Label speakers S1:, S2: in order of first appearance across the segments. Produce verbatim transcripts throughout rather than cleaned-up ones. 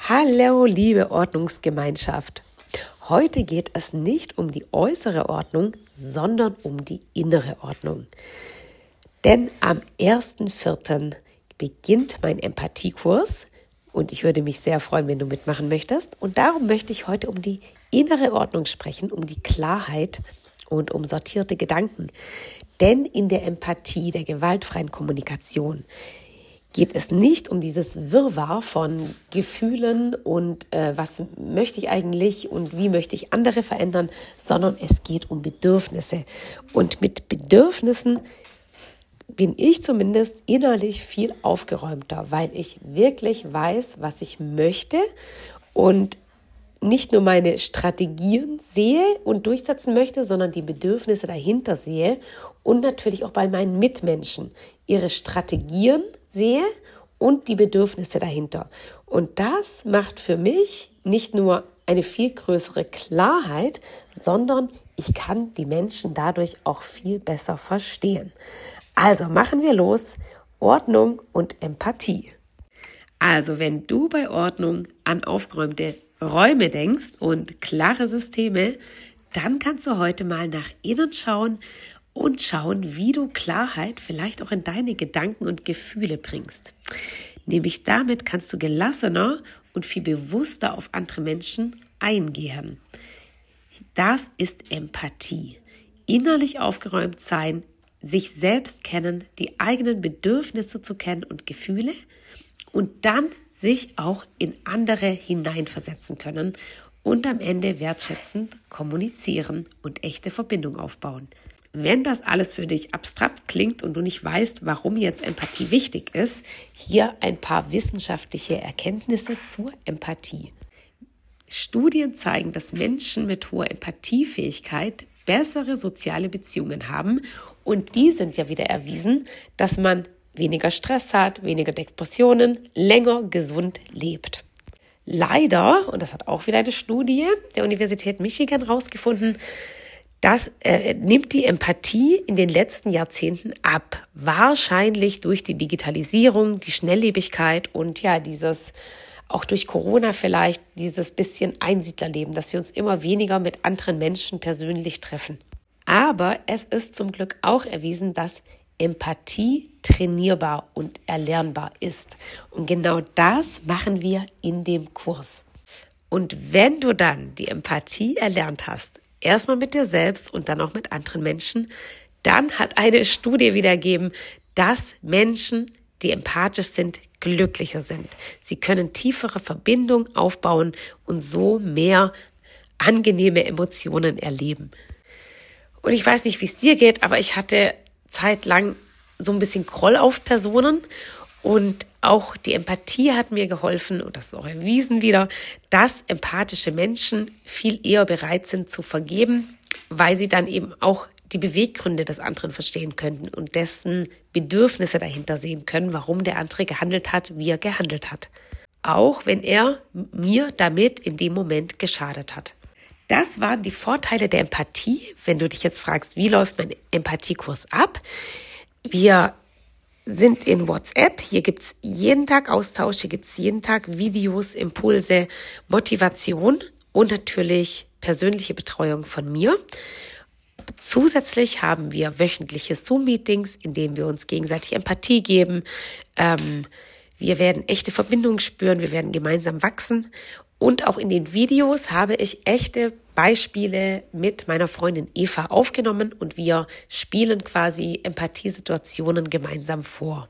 S1: Hallo, liebe Ordnungsgemeinschaft. Heute geht es nicht um die äußere Ordnung, sondern um die innere Ordnung. Denn am ersten vierten beginnt mein Empathiekurs und ich würde mich sehr freuen, wenn du mitmachen möchtest. Und darum möchte ich heute um die innere Ordnung sprechen, um die Klarheit und um sortierte Gedanken. Denn in der Empathie, der gewaltfreien Kommunikation, geht es nicht um dieses Wirrwarr von Gefühlen und äh, was möchte ich eigentlich und wie möchte ich andere verändern, sondern es geht um Bedürfnisse. Und mit Bedürfnissen bin ich zumindest innerlich viel aufgeräumter, weil ich wirklich weiß, was ich möchte und nicht nur meine Strategien sehe und durchsetzen möchte, sondern die Bedürfnisse dahinter sehe und natürlich auch bei meinen Mitmenschen ihre Strategien sehe und die Bedürfnisse dahinter. Und das macht für mich nicht nur eine viel größere Klarheit, sondern ich kann die Menschen dadurch auch viel besser verstehen. Also machen wir los, Ordnung und Empathie. Also wenn du bei Ordnung an aufgeräumte Räume denkst und klare Systeme, dann kannst du heute mal nach innen schauen und schauen, wie du Klarheit vielleicht auch in deine Gedanken und Gefühle bringst. Nämlich damit kannst du gelassener und viel bewusster auf andere Menschen eingehen. Das ist Empathie. Innerlich aufgeräumt sein, sich selbst kennen, die eigenen Bedürfnisse zu kennen und Gefühle und dann sich auch in andere hineinversetzen können und am Ende wertschätzend kommunizieren und echte Verbindung aufbauen. Wenn das alles für dich abstrakt klingt und du nicht weißt, warum jetzt Empathie wichtig ist, hier ein paar wissenschaftliche Erkenntnisse zur Empathie. Studien zeigen, dass Menschen mit hoher Empathiefähigkeit bessere soziale Beziehungen haben und die sind ja wieder erwiesen, dass man weniger Stress hat, weniger Depressionen, länger gesund lebt. Leider, und das hat auch wieder eine Studie der Universität Michigan herausgefunden, das äh, nimmt die Empathie in den letzten Jahrzehnten ab. Wahrscheinlich durch die Digitalisierung, die Schnelllebigkeit und ja, dieses, auch durch Corona vielleicht, dieses bisschen Einsiedlerleben, dass wir uns immer weniger mit anderen Menschen persönlich treffen. Aber es ist zum Glück auch erwiesen, dass Empathie trainierbar und erlernbar ist. Und genau das machen wir in dem Kurs. Und wenn du dann die Empathie erlernt hast, erstmal mit dir selbst und dann auch mit anderen Menschen, dann hat eine Studie wiedergegeben, dass Menschen, die empathisch sind, glücklicher sind. Sie können tiefere Verbindungen aufbauen und so mehr angenehme Emotionen erleben. Und ich weiß nicht, wie es dir geht, aber ich hatte zeitlang so ein bisschen Groll auf Personen und auch die Empathie hat mir geholfen und das ist auch erwiesen wieder, dass empathische Menschen viel eher bereit sind zu vergeben, weil sie dann eben auch die Beweggründe des anderen verstehen könnten und dessen Bedürfnisse dahinter sehen können, warum der andere gehandelt hat, wie er gehandelt hat. Auch wenn er mir damit in dem Moment geschadet hat. Das waren die Vorteile der Empathie. Wenn du dich jetzt fragst, wie läuft mein Empathiekurs ab? Wir sind in WhatsApp. Hier gibt's jeden Tag Austausch, hier gibt's jeden Tag Videos, Impulse, Motivation und natürlich persönliche Betreuung von mir. Zusätzlich haben wir wöchentliche Zoom-Meetings, in denen wir uns gegenseitig Empathie geben. Ähm, wir werden echte Verbindungen spüren, wir werden gemeinsam wachsen. Und auch in den Videos habe ich echte Beispiele mit meiner Freundin Eva aufgenommen und wir spielen quasi Empathiesituationen gemeinsam vor.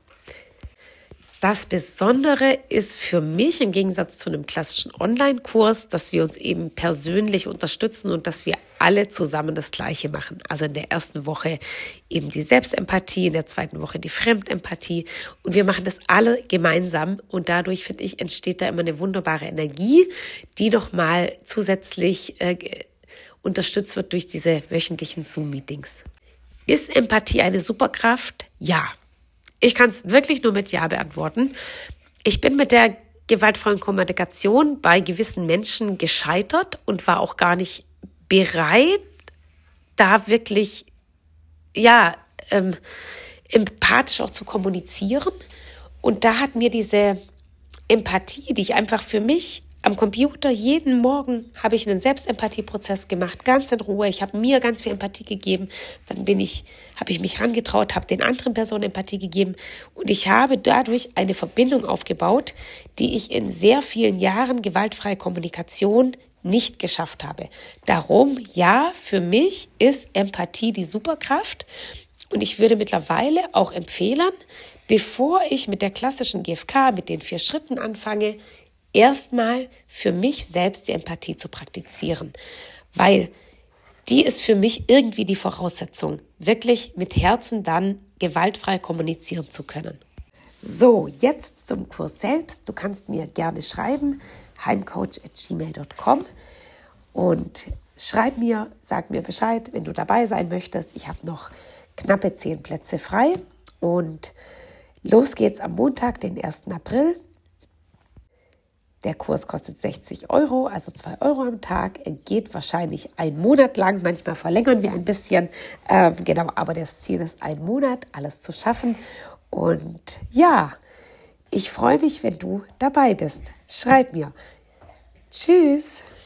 S1: Das Besondere ist für mich im Gegensatz zu einem klassischen Online-Kurs, dass wir uns eben persönlich unterstützen und dass wir alle zusammen das Gleiche machen. Also in der ersten Woche eben die Selbstempathie, in der zweiten Woche die Fremdempathie und wir machen das alle gemeinsam und dadurch, finde ich, entsteht da immer eine wunderbare Energie, die nochmal zusätzlich äh, unterstützt wird durch diese wöchentlichen Zoom-Meetings. Ist Empathie eine Superkraft? Ja. Ich kann es wirklich nur mit Ja beantworten. Ich bin mit der gewaltfreien Kommunikation bei gewissen Menschen gescheitert und war auch gar nicht bereit, da wirklich ja ähm, empathisch auch zu kommunizieren. Und da hat mir diese Empathie, die ich einfach für mich am Computer jeden Morgen habe ich einen Selbstempathieprozess gemacht, ganz in Ruhe. Ich habe mir ganz viel Empathie gegeben. Dann bin ich, habe ich mich herangetraut, habe den anderen Personen Empathie gegeben. Und ich habe dadurch eine Verbindung aufgebaut, die ich in sehr vielen Jahren gewaltfreie Kommunikation nicht geschafft habe. Darum, ja, für mich ist Empathie die Superkraft. Und ich würde mittlerweile auch empfehlen, bevor ich mit der klassischen G F K, mit den vier Schritten anfange, erstmal für mich selbst die Empathie zu praktizieren, weil die ist für mich irgendwie die Voraussetzung, wirklich mit Herzen dann gewaltfrei kommunizieren zu können. So, jetzt zum Kurs selbst. Du kannst mir gerne schreiben, heimcoach at gmail dot com und schreib mir, sag mir Bescheid, wenn du dabei sein möchtest. Ich habe noch knappe zehn Plätze frei und los geht's am Montag, den ersten April. Der Kurs kostet sechzig Euro, also zwei Euro am Tag. Er geht wahrscheinlich einen Monat lang. Manchmal verlängern wir ein bisschen. Ähm, genau, aber das Ziel ist, einen Monat alles zu schaffen. Und ja, ich freue mich, wenn du dabei bist. Schreib mir. Tschüss.